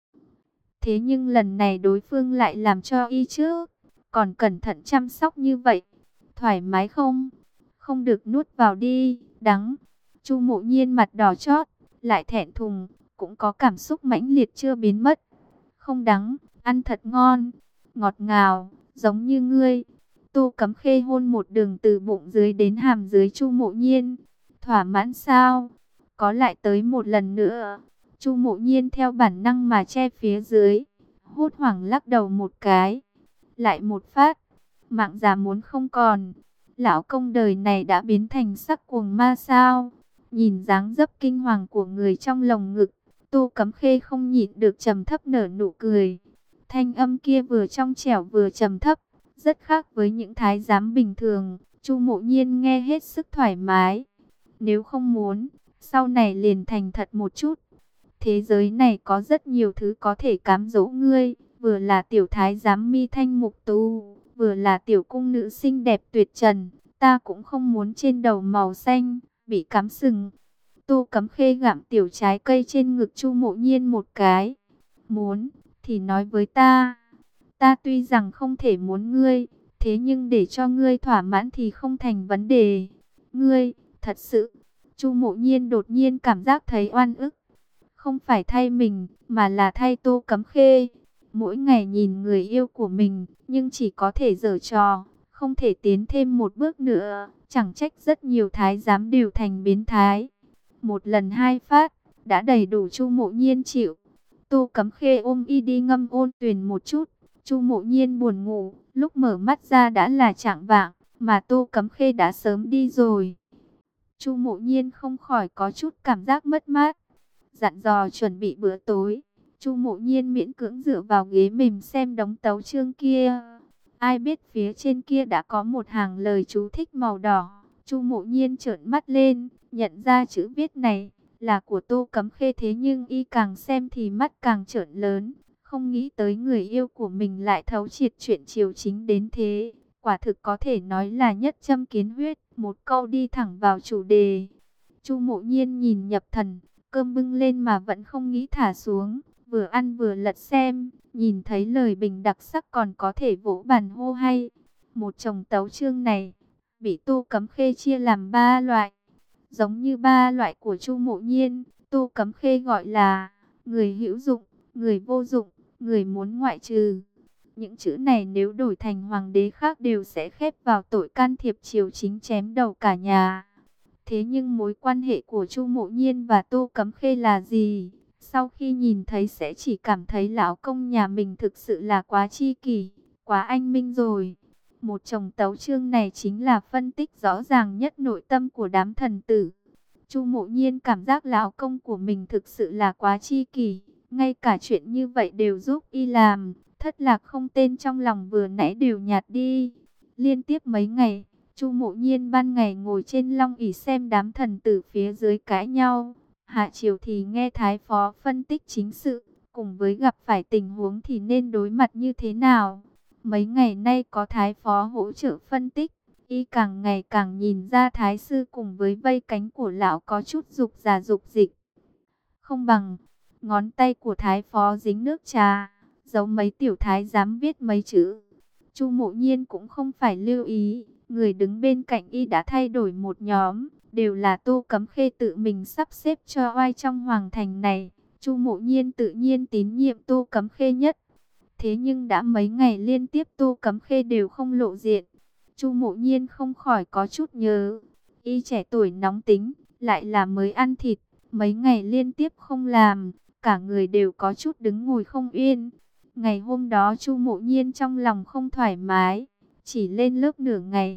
Thế nhưng lần này đối phương lại làm cho y chứ, còn cẩn thận chăm sóc như vậy. Thoải mái không? Không được nuốt vào đi, đắng. Chu Mộ Nhiên mặt đỏ chót, lại thẹn thùng, cũng có cảm xúc mãnh liệt chưa biến mất. Không đắng, ăn thật ngon, ngọt ngào, giống như ngươi. Tô Cấm Khê hôn một đường từ bụng dưới đến hàm dưới Chu Mộ Nhiên. Thỏa mãn sao? Có lại tới một lần nữa. Chu Mộ Nhiên theo bản năng mà che phía dưới, hốt hoảng lắc đầu một cái. Lại một phát, mạng già muốn không còn. Lão công đời này đã biến thành sắc cuồng ma sao? Nhìn dáng dấp kinh hoàng của người trong lồng ngực, Tô Cấm Khê không nhịn được trầm thấp nở nụ cười. Thanh âm kia vừa trong trẻo vừa trầm thấp, rất khác với những thái giám bình thường. Chu Mộ Nhiên nghe hết sức thoải mái. Nếu không muốn, sau này liền thành thật một chút. Thế giới này có rất nhiều thứ có thể cám dỗ ngươi, vừa là tiểu thái giám mi thanh mục tú, vừa là tiểu cung nữ xinh đẹp tuyệt trần, ta cũng không muốn trên đầu màu xanh, bị cắm sừng. Tô Cấm Khê gặm tiểu trái cây trên ngực Chu Mộ Nhiên một cái. Muốn, thì nói với ta. Ta tuy rằng không thể muốn ngươi, thế nhưng để cho ngươi thỏa mãn thì không thành vấn đề. Ngươi, thật sự, Chu Mộ Nhiên đột nhiên cảm giác thấy oan ức. Không phải thay mình, mà là thay Tô Cấm Khê. Mỗi ngày nhìn người yêu của mình, nhưng chỉ có thể giở trò, không thể tiến thêm một bước nữa. Chẳng trách rất nhiều thái giám đều thành biến thái. Một lần hai phát, đã đầy đủ Chu Mộ Nhiên chịu. Tô Cấm Khê ôm y đi ngâm ôn tuyền một chút. Chu Mộ Nhiên buồn ngủ, lúc mở mắt ra đã là chạng vạng, mà Tô Cấm Khê đã sớm đi rồi. Chu Mộ Nhiên không khỏi có chút cảm giác mất mát. Dặn dò chuẩn bị bữa tối, Chu Mộ Nhiên miễn cưỡng dựa vào ghế mềm xem đống tấu chương kia. Ai biết phía trên kia đã có một hàng lời chú thích màu đỏ. Chu Mộ Nhiên trợn mắt lên, nhận ra chữ viết này là của Tô Cấm Khê, thế nhưng y càng xem thì mắt càng trợn lớn. Không nghĩ tới người yêu của mình lại thấu triệt chuyện triều chính đến thế. Quả thực có thể nói là nhất châm kiến huyết, một câu đi thẳng vào chủ đề. Chu Mộ Nhiên nhìn nhập thần, cơm bưng lên mà vẫn không nghĩ thả xuống, vừa ăn vừa lật xem, nhìn thấy lời bình đặc sắc còn có thể vỗ bàn hô hay. Một chồng tấu chương này, bị Tô Cấm Khê chia làm ba loại. Giống như ba loại của Chu Mộ Nhiên, Tô Cấm Khê gọi là người hữu dụng, người vô dụng, người muốn ngoại trừ. Những chữ này nếu đổi thành hoàng đế khác đều sẽ khép vào tội can thiệp triều chính, chém đầu cả nhà. Thế nhưng mối quan hệ của Chu Mộ Nhiên và Tô Cấm Khê là gì? Sau khi nhìn thấy sẽ chỉ cảm thấy lão công nhà mình thực sự là quá chi kỷ, quá anh minh rồi. Một chồng tấu chương này chính là phân tích rõ ràng nhất nội tâm của đám thần tử. Chu Mộ Nhiên cảm giác lão công của mình thực sự là quá chi kỷ, ngay cả chuyện như vậy đều giúp y làm. Thất lạc không tên trong lòng vừa nãy đều nhạt đi. Liên tiếp mấy ngày, Chu Mộ Nhiên ban ngày ngồi trên long ỷ xem đám thần tử phía dưới cãi nhau, hạ chiều thì nghe thái phó phân tích chính sự, cùng với gặp phải tình huống thì nên đối mặt như thế nào. Mấy ngày nay có thái phó hỗ trợ phân tích, y càng ngày càng nhìn ra thái sư cùng với vây cánh của lão có chút dục giả dục dịch. Không bằng, ngón tay của thái phó dính nước trà, giấu mấy tiểu thái dám viết mấy chữ. Chu Mộ Nhiên cũng không phải lưu ý, người đứng bên cạnh y đã thay đổi một nhóm, đều là Tô Cấm Khê tự mình sắp xếp cho oai trong hoàng thành này. Chu Mộ Nhiên tự nhiên tín nhiệm Tô Cấm Khê nhất. Thế nhưng đã mấy ngày liên tiếp Tô Cấm Khê đều không lộ diện. Chu Mộ Nhiên không khỏi có chút nhớ. Y trẻ tuổi nóng tính, lại là mới ăn thịt, mấy ngày liên tiếp không làm, cả người đều có chút đứng ngồi không yên. Ngày hôm đó Chu Mộ Nhiên trong lòng không thoải mái, chỉ lên lớp nửa ngày,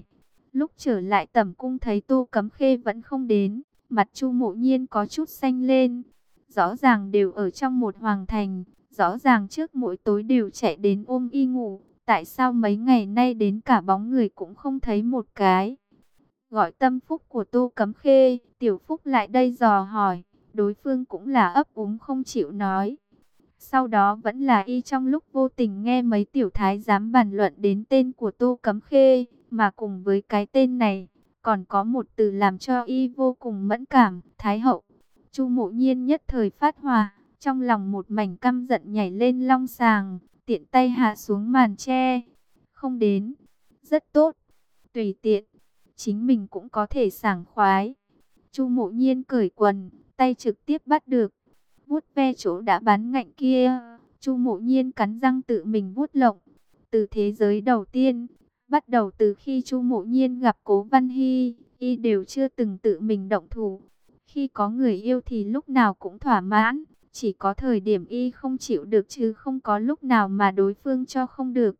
Lúc trở lại tẩm cung thấy Tô Cấm Khê vẫn không đến, mặt Chu Mộ Nhiên có chút xanh lên. Rõ ràng đều ở trong một hoàng thành, rõ ràng trước mỗi tối đều chạy đến ôm y ngủ, tại sao mấy ngày nay đến cả bóng người cũng không thấy một cái. Gọi tâm phúc của Tô Cấm Khê, Tiểu Phúc lại đây dò hỏi, đối phương cũng là ấp úng không chịu nói. Sau đó vẫn là y trong lúc vô tình nghe mấy tiểu thái giám bàn luận đến tên của Tô Cấm Khê, mà cùng với cái tên này, còn có một từ làm cho y vô cùng mẫn cảm, Thái Hậu. Chu Mộ Nhiên nhất thời phát hỏa, trong lòng một mảnh căm giận nhảy lên long sàng, tiện tay hạ xuống màn che. Không đến, rất tốt, tùy tiện, chính mình cũng có thể sảng khoái. Chu Mộ Nhiên cởi quần, tay trực tiếp bắt được, vuốt ve chỗ đã bán ngạnh kia. Chu Mộ Nhiên cắn răng tự mình vuốt lộng. Từ thế giới đầu tiên, bắt đầu từ khi Chu Mộ Nhiên gặp Cố Văn Hy, y đều chưa từng tự mình động thủ. Khi có người yêu thì lúc nào cũng thỏa mãn, chỉ có thời điểm y không chịu được chứ không có lúc nào mà đối phương cho không được.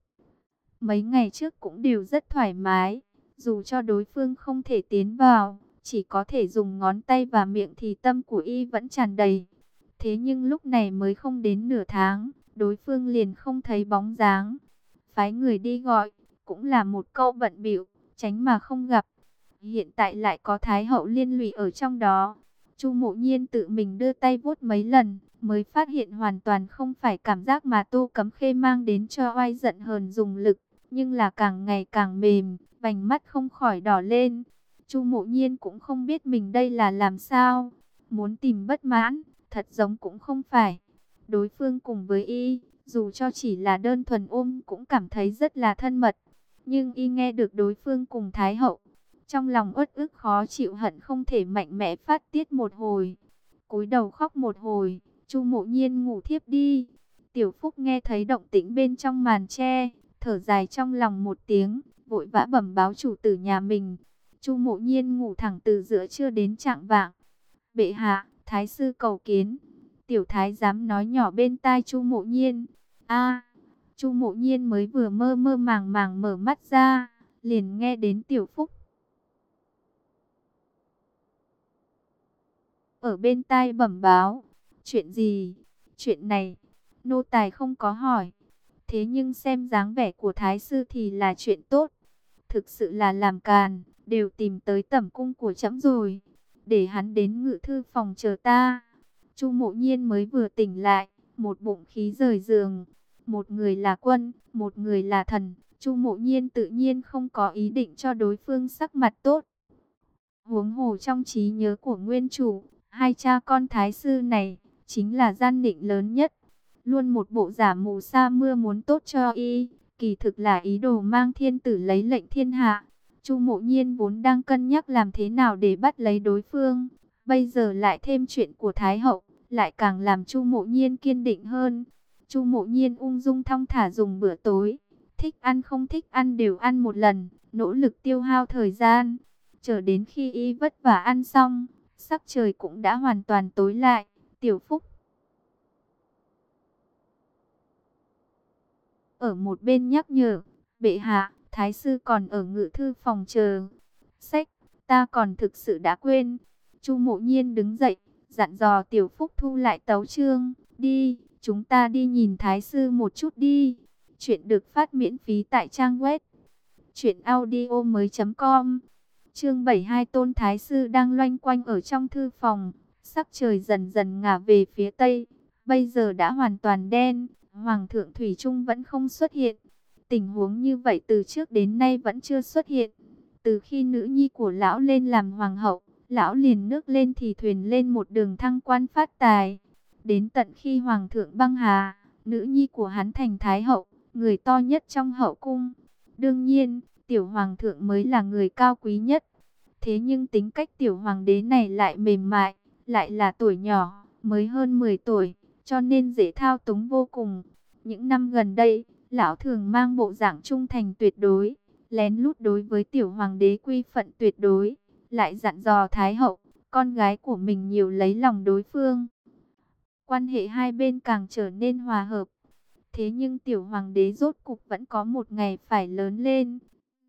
Mấy ngày trước cũng đều rất thoải mái, dù cho đối phương không thể tiến vào, chỉ có thể dùng ngón tay và miệng thì tâm của y vẫn tràn đầy. Thế nhưng lúc này mới không đến nửa tháng, đối phương liền không thấy bóng dáng. Phái người đi gọi, cũng là một câu bận bịu, tránh mà không gặp. Hiện tại lại có Thái Hậu liên lụy ở trong đó. Chu Mộ Nhiên tự mình đưa tay vuốt mấy lần, mới phát hiện hoàn toàn không phải cảm giác mà Tô Cấm Khê mang đến cho oai giận hờn dùng lực, nhưng là càng ngày càng mềm, vành mắt không khỏi đỏ lên. Chu Mộ Nhiên cũng không biết mình đây là làm sao, muốn tìm bất mãn, thật giống cũng không phải. Đối phương cùng với y, dù cho chỉ là đơn thuần ôm cũng cảm thấy rất là thân mật. Nhưng y nghe được đối phương cùng Thái Hậu, trong lòng uất ức khó chịu hận không thể mạnh mẽ phát tiết một hồi. Cúi đầu khóc một hồi, Chu Mộ Nhiên ngủ thiếp đi. Tiểu Phúc nghe thấy động tĩnh bên trong màn tre, thở dài trong lòng một tiếng, vội vã bẩm báo chủ tử nhà mình. Chu Mộ Nhiên ngủ thẳng từ giữa trưa đến chạng vạng. Bệ hạ, thái sư cầu kiến. Tiểu thái giám nói nhỏ bên tai Chu Mộ Nhiên. A, Chu Mộ Nhiên mới vừa mơ mơ màng màng mở mắt ra, liền nghe đến Tiểu Phúc ở bên tai bẩm báo. Chuyện gì? Chuyện này, nô tài không có hỏi. Thế nhưng xem dáng vẻ của thái sư thì là chuyện tốt. Thực sự là làm càn, đều tìm tới tẩm cung của trẫm rồi. Để hắn đến ngự thư phòng chờ ta. Chu Mộ Nhiên mới vừa tỉnh lại, một bụng khí rời giường. Một người là quân, một người là thần. Chu Mộ Nhiên tự nhiên không có ý định cho đối phương sắc mặt tốt. Huống hồ trong trí nhớ của nguyên chủ, hai cha con thái sư này chính là gian định lớn nhất. Luôn một bộ giả mù sa mưa muốn tốt cho y, kỳ thực là ý đồ mang thiên tử lấy lệnh thiên hạ. Chu Mộ Nhiên vốn đang cân nhắc làm thế nào để bắt lấy đối phương, bây giờ lại thêm chuyện của Thái Hậu, lại càng làm Chu Mộ Nhiên kiên định hơn. Chu Mộ Nhiên ung dung thong thả dùng bữa tối, thích ăn không thích ăn đều ăn một lần, nỗ lực tiêu hao thời gian. Chờ đến khi y vất vả ăn xong, sắc trời cũng đã hoàn toàn tối lại. Tiểu Phúc ở một bên nhắc nhở, bệ hạ, thái sư còn ở ngự thư phòng chờ. Sách, ta còn thực sự đã quên. Chu Mộ Nhiên đứng dậy, dặn dò Tiểu Phúc thu lại tấu chương. Đi, chúng ta đi nhìn thái sư một chút đi. Chuyện được phát miễn phí tại trang web truyện audio mới chấm com. Chương bảy mươi hai, Tôn thái sư đang loanh quanh ở trong thư phòng. Sắc trời dần dần ngả về phía tây, bây giờ đã hoàn toàn đen. Hoàng thượng Thủy Trung vẫn không xuất hiện. Tình huống như vậy từ trước đến nay vẫn chưa xuất hiện. Từ khi nữ nhi của lão lên làm hoàng hậu, lão liền nước lên thì thuyền lên một đường thăng quan phát tài. Đến tận khi hoàng thượng băng hà, nữ nhi của hắn thành thái hậu, người to nhất trong hậu cung. Đương nhiên, tiểu hoàng thượng mới là người cao quý nhất. Thế nhưng tính cách tiểu hoàng đế này lại mềm mại, lại là tuổi nhỏ, mới hơn mười tuổi, cho nên dễ thao túng vô cùng. Những năm gần đây, lão thường mang bộ dạng trung thành tuyệt đối, lén lút đối với tiểu hoàng đế quy phận tuyệt đối, lại dặn dò Thái hậu, con gái của mình nhiều lấy lòng đối phương. Quan hệ hai bên càng trở nên hòa hợp. Thế nhưng tiểu hoàng đế rốt cục vẫn có một ngày phải lớn lên.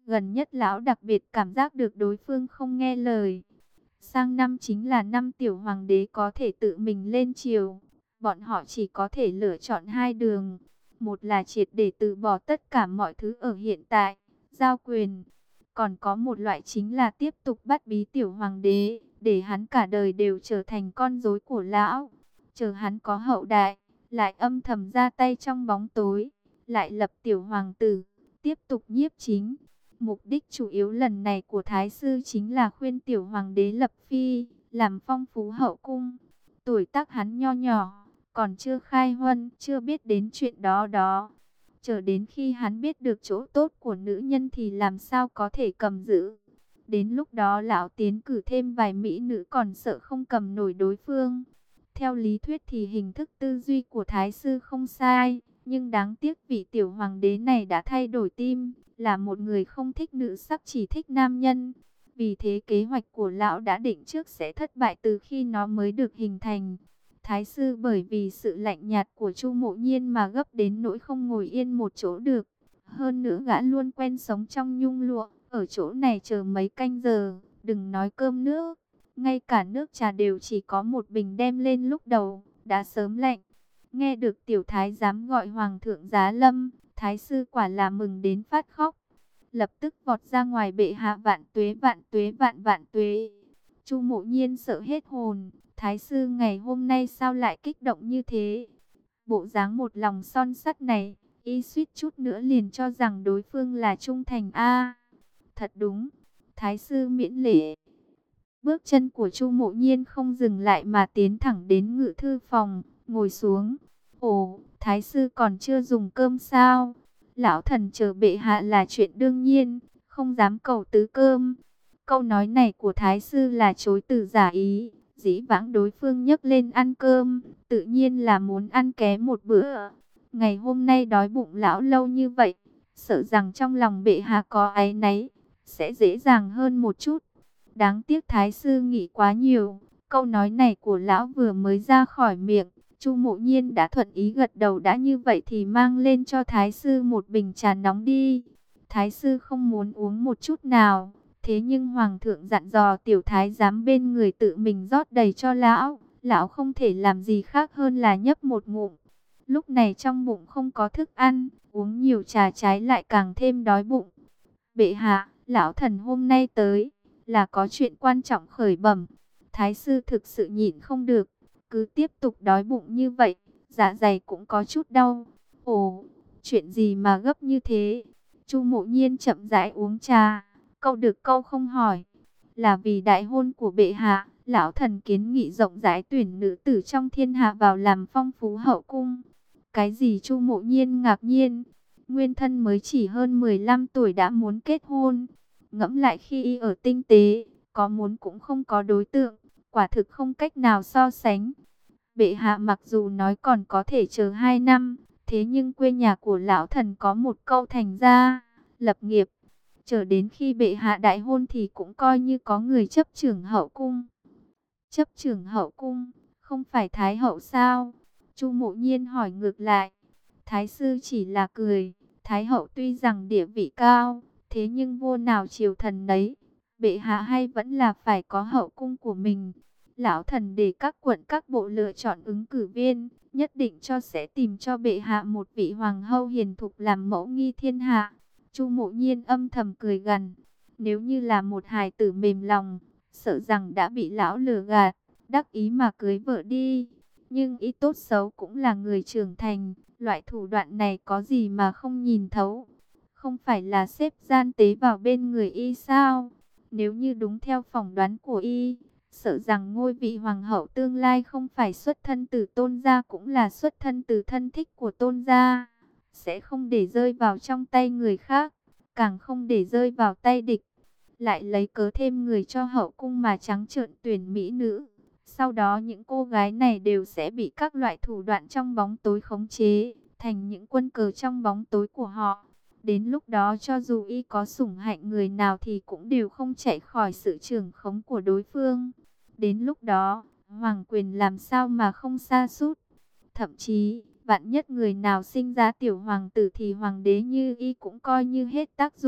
Gần nhất lão đặc biệt cảm giác được đối phương không nghe lời. Sang năm chính là năm tiểu hoàng đế có thể tự mình lên triều. Bọn họ chỉ có thể lựa chọn hai đường. Một là triệt để từ bỏ tất cả mọi thứ ở hiện tại, giao quyền. Còn có một loại chính là tiếp tục bắt bí tiểu hoàng đế, để hắn cả đời đều trở thành con rối của lão. Chờ hắn có hậu đại, lại âm thầm ra tay trong bóng tối, lại lập tiểu hoàng tử, tiếp tục nhiếp chính. Mục đích chủ yếu lần này của Thái sư chính là khuyên tiểu hoàng đế lập phi, làm phong phú hậu cung. Tuổi tác hắn nho nhỏ, còn chưa khai huân, chưa biết đến chuyện đó đó. Chờ đến khi hắn biết được chỗ tốt của nữ nhân thì làm sao có thể cầm giữ. Đến lúc đó lão tiến cử thêm vài mỹ nữ còn sợ không cầm nổi đối phương. Theo lý thuyết thì hình thức tư duy của Thái sư không sai, nhưng đáng tiếc vị tiểu hoàng đế này đã thay đổi tim, là một người không thích nữ sắc chỉ thích nam nhân. Vì thế kế hoạch của lão đã định trước sẽ thất bại từ khi nó mới được hình thành. Thái sư bởi vì sự lạnh nhạt của Chu Mộ Nhiên mà gấp đến nỗi không ngồi yên một chỗ được. Hơn nữa gã luôn quen sống trong nhung lụa, ở chỗ này chờ mấy canh giờ, đừng nói cơm nước. Ngay cả nước trà đều chỉ có một bình đem lên lúc đầu, đã sớm lạnh. Nghe được tiểu thái giám gọi hoàng thượng giá lâm, thái sư quả là mừng đến phát khóc. Lập tức vọt ra ngoài bệ hạ vạn tuế vạn tuế vạn vạn tuế. Chu Mộ Nhiên sợ hết hồn, thái sư ngày hôm nay sao lại kích động như thế? Bộ dáng một lòng son sắt này, y suýt chút nữa liền cho rằng đối phương là trung thành a. Thật đúng, thái sư miễn lễ. Bước chân của Chu Mộ Nhiên không dừng lại mà tiến thẳng đến ngự thư phòng, ngồi xuống. Ồ, thái sư còn chưa dùng cơm sao? Lão thần chờ bệ hạ là chuyện đương nhiên, không dám cầu tứ cơm. Câu nói này của thái sư là chối từ giả ý. Dĩ vãng đối phương nhấc lên ăn cơm, tự nhiên là muốn ăn ké một bữa. Ngày hôm nay đói bụng lão lâu như vậy, sợ rằng trong lòng bệ hạ có áy náy, sẽ dễ dàng hơn một chút. Đáng tiếc thái sư nghĩ quá nhiều, câu nói này của lão vừa mới ra khỏi miệng, Chu Mộ Nhiên đã thuận ý gật đầu. Đã như vậy thì mang lên cho thái sư một bình trà nóng đi. Thái sư không muốn uống một chút nào, thế nhưng hoàng thượng dặn dò tiểu thái giám bên người tự mình rót đầy cho lão, lão không thể làm gì khác hơn là nhấp một ngụm. Lúc này trong bụng không có thức ăn, uống nhiều trà trái lại càng thêm đói bụng. Bệ hạ, lão thần hôm nay tới là có chuyện quan trọng khởi bẩm. Thái sư thực sự nhịn không được, cứ tiếp tục đói bụng như vậy, dạ dày cũng có chút đau. Ồ, chuyện gì mà gấp như thế? Chu Mộ Nhiên chậm rãi uống trà, câu được câu không hỏi. Là vì đại hôn của bệ hạ, lão thần kiến nghị rộng rãi tuyển nữ tử trong thiên hạ vào làm phong phú hậu cung. Cái gì? Chu Mộ Nhiên ngạc nhiên. Nguyên thân mới chỉ hơn mười lăm tuổi đã muốn kết hôn. Ngẫm lại khi y ở tinh tế, có muốn cũng không có đối tượng, quả thực không cách nào so sánh. Bệ hạ mặc dù nói còn có thể chờ hai năm, thế nhưng quê nhà của lão thần có một câu thành gia, lập nghiệp. Chờ đến khi bệ hạ đại hôn thì cũng coi như có người chấp trưởng hậu cung. Chấp trưởng hậu cung, không phải thái hậu sao? Chu Mộ Nhiên hỏi ngược lại. Thái sư chỉ là cười. Thái hậu tuy rằng địa vị cao, thế nhưng vua nào triều thần nấy. Bệ hạ hay vẫn là phải có hậu cung của mình. Lão thần để các quận các bộ lựa chọn ứng cử viên, nhất định cho sẽ tìm cho bệ hạ một vị hoàng hậu hiền thục làm mẫu nghi thiên hạ. Chu Mộ Nhiên âm thầm cười gằn. Nếu như là một hài tử mềm lòng, sợ rằng đã bị lão lừa gạt, đắc ý mà cưới vợ đi. Nhưng ý tốt xấu cũng là người trưởng thành, loại thủ đoạn này có gì mà không nhìn thấu. Không phải là xếp gian tế vào bên người y sao? Nếu như đúng theo phỏng đoán của y, sợ rằng ngôi vị hoàng hậu tương lai không phải xuất thân từ Tôn gia cũng là xuất thân từ thân thích của Tôn gia. Sẽ không để rơi vào trong tay người khác, càng không để rơi vào tay địch. Lại lấy cớ thêm người cho hậu cung mà trắng trợn tuyển mỹ nữ. Sau đó những cô gái này đều sẽ bị các loại thủ đoạn trong bóng tối khống chế, thành những quân cờ trong bóng tối của họ. Đến lúc đó cho dù y có sủng hạnh người nào thì cũng đều không chạy khỏi sự trưởng khống của đối phương. Đến lúc đó, hoàng quyền làm sao mà không sa sút. Thậm chí, vạn nhất người nào sinh ra tiểu hoàng tử thì hoàng đế như y cũng coi như hết tác dụng.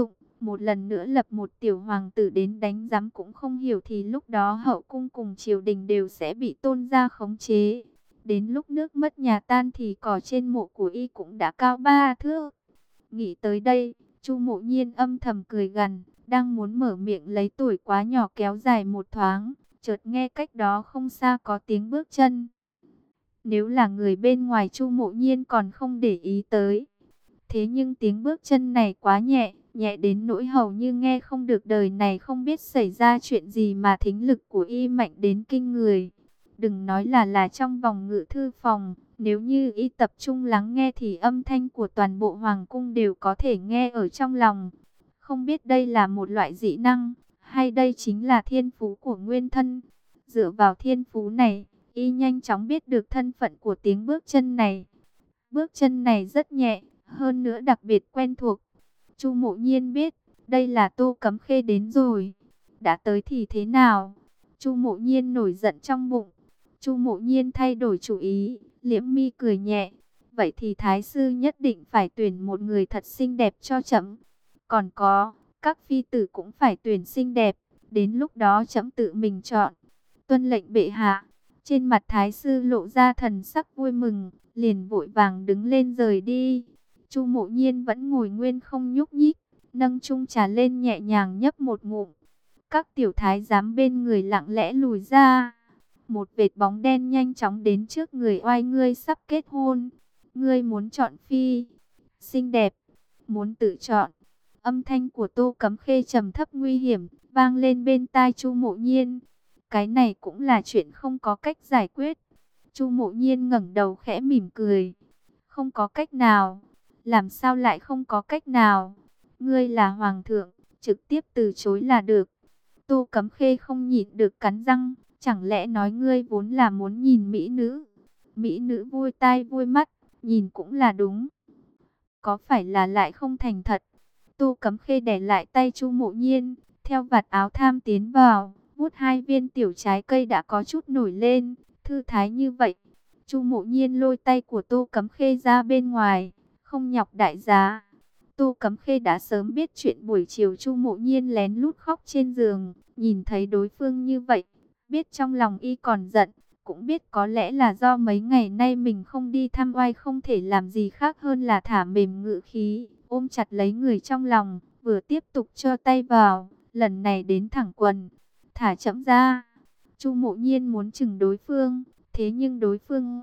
một lần nữa lập một tiểu hoàng tử đến đánh giám cũng không hiểu, thì lúc đó hậu cung cùng triều đình đều sẽ bị tôn gia khống chế. Đến lúc nước mất nhà tan thì cỏ trên mộ của y cũng đã cao ba thước. Nghĩ tới đây, Chu Mộ Nhiên âm thầm cười gằn, đang muốn mở miệng lấy tuổi quá nhỏ kéo dài một thoáng, chợt nghe cách đó không xa có tiếng bước chân. Nếu là người bên ngoài Chu Mộ Nhiên còn không để ý tới. Thế nhưng tiếng bước chân này quá nhẹ, nhẹ đến nỗi hầu như nghe không được, đời này không biết xảy ra chuyện gì mà thính lực của y mạnh đến kinh người. Đừng nói là là trong vòng ngự thư phòng, nếu như y tập trung lắng nghe thì âm thanh của toàn bộ hoàng cung đều có thể nghe ở trong lòng. Không biết đây là một loại dị năng, hay đây chính là thiên phú của nguyên thân. Dựa vào thiên phú này, y nhanh chóng biết được thân phận của tiếng bước chân này. Bước chân này rất nhẹ, hơn nữa đặc biệt quen thuộc. Chu Mộ Nhiên biết, đây là Tô Cấm Khê đến rồi. Đã tới thì thế nào? Chu Mộ Nhiên nổi giận trong bụng. Chu Mộ Nhiên thay đổi chủ ý, liễm mi cười nhẹ. Vậy thì Thái sư nhất định phải tuyển một người thật xinh đẹp cho trẫm. Còn có, các phi tử cũng phải tuyển xinh đẹp. Đến lúc đó trẫm tự mình chọn. Tuân lệnh bệ hạ. Trên mặt Thái sư lộ ra thần sắc vui mừng, liền vội vàng đứng lên rời đi. Chu Mộ Nhiên vẫn ngồi nguyên không nhúc nhích, nâng chung trà lên nhẹ nhàng nhấp một ngụm. Các tiểu thái giám bên người lặng lẽ lùi ra. Một vệt bóng đen nhanh chóng đến trước người oai, ngươi sắp kết hôn. Ngươi muốn chọn phi xinh đẹp, muốn tự chọn. Âm thanh của Tô Cấm Khê trầm thấp nguy hiểm, vang lên bên tai Chu Mộ Nhiên. Cái này cũng là chuyện không có cách giải quyết. Chu Mộ Nhiên ngẩng đầu khẽ mỉm cười. Không có cách nào. Làm sao lại không có cách nào? Ngươi là hoàng thượng, trực tiếp từ chối là được. Tô Cấm Khê không nhịn được cắn răng. Chẳng lẽ nói ngươi vốn là muốn nhìn mỹ nữ? Mỹ nữ vui tai vui mắt, nhìn cũng là đúng. Có phải là lại không thành thật? Tô Cấm Khê đè lại tay Chu Mộ Nhiên, theo vạt áo tham tiến vào, vuốt hai viên tiểu trái cây đã có chút nổi lên, thư thái như vậy. Chu Mộ Nhiên lôi tay của Tô Cấm Khê ra bên ngoài, không nhọc đại giá. Tô Cấm Khê đã sớm biết chuyện buổi chiều Chu Mộ Nhiên lén lút khóc trên giường, nhìn thấy đối phương như vậy, biết trong lòng y còn giận, cũng biết có lẽ là do mấy ngày nay mình không đi thăm oai, không thể làm gì khác hơn là thả mềm ngự khí, ôm chặt lấy người trong lòng, vừa tiếp tục cho tay vào, lần này đến thẳng quần, thả chậm ra. Chu Mộ Nhiên muốn chừng đối phương, thế nhưng đối phương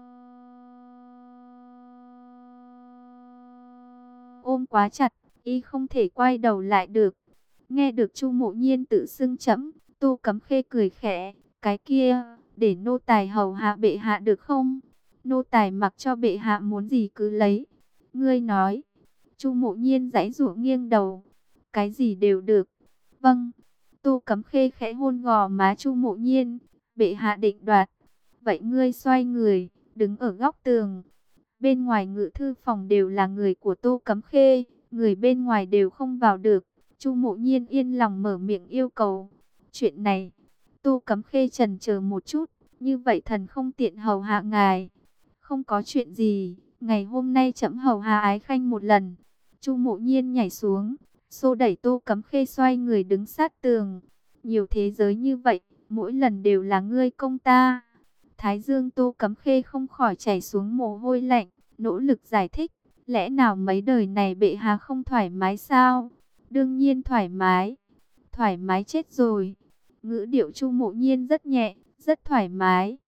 ôm quá chặt, y không thể quay đầu lại được. Nghe được Chu Mộ Nhiên tự xưng chẫm, Tô Cấm Khê cười khẽ, cái kia, để nô tài hầu hạ bệ hạ được không? Nô tài mặc cho bệ hạ muốn gì cứ lấy. Ngươi nói. Chu Mộ Nhiên giãy giụa nghiêng đầu. Cái gì đều được. Vâng. Tô Cấm Khê khẽ hôn gò má Chu Mộ Nhiên. Bệ hạ định đoạt. Vậy ngươi xoay người, đứng ở góc tường. Bên ngoài ngự thư phòng đều là người của Tô Cấm Khê, người bên ngoài đều không vào được. Chu Mộ Nhiên yên lòng mở miệng yêu cầu. Chuyện này, Tô Cấm Khê chần chờ một chút, như vậy thần không tiện hầu hạ ngài. Không có chuyện gì, ngày hôm nay trẫm hầu hạ Ái Khanh một lần. Chu Mộ Nhiên nhảy xuống, xô đẩy Tô Cấm Khê xoay người đứng sát tường. Nhiều thế giới như vậy, mỗi lần đều là ngươi công ta. Thái dương Tô Cấm Khê không khỏi chảy xuống mồ hôi lạnh, nỗ lực giải thích. Lẽ nào mấy đời này bệ hạ không thoải mái sao? Đương nhiên thoải mái. Thoải mái chết rồi. Ngữ điệu Chu Mộ Nhiên rất nhẹ, rất thoải mái.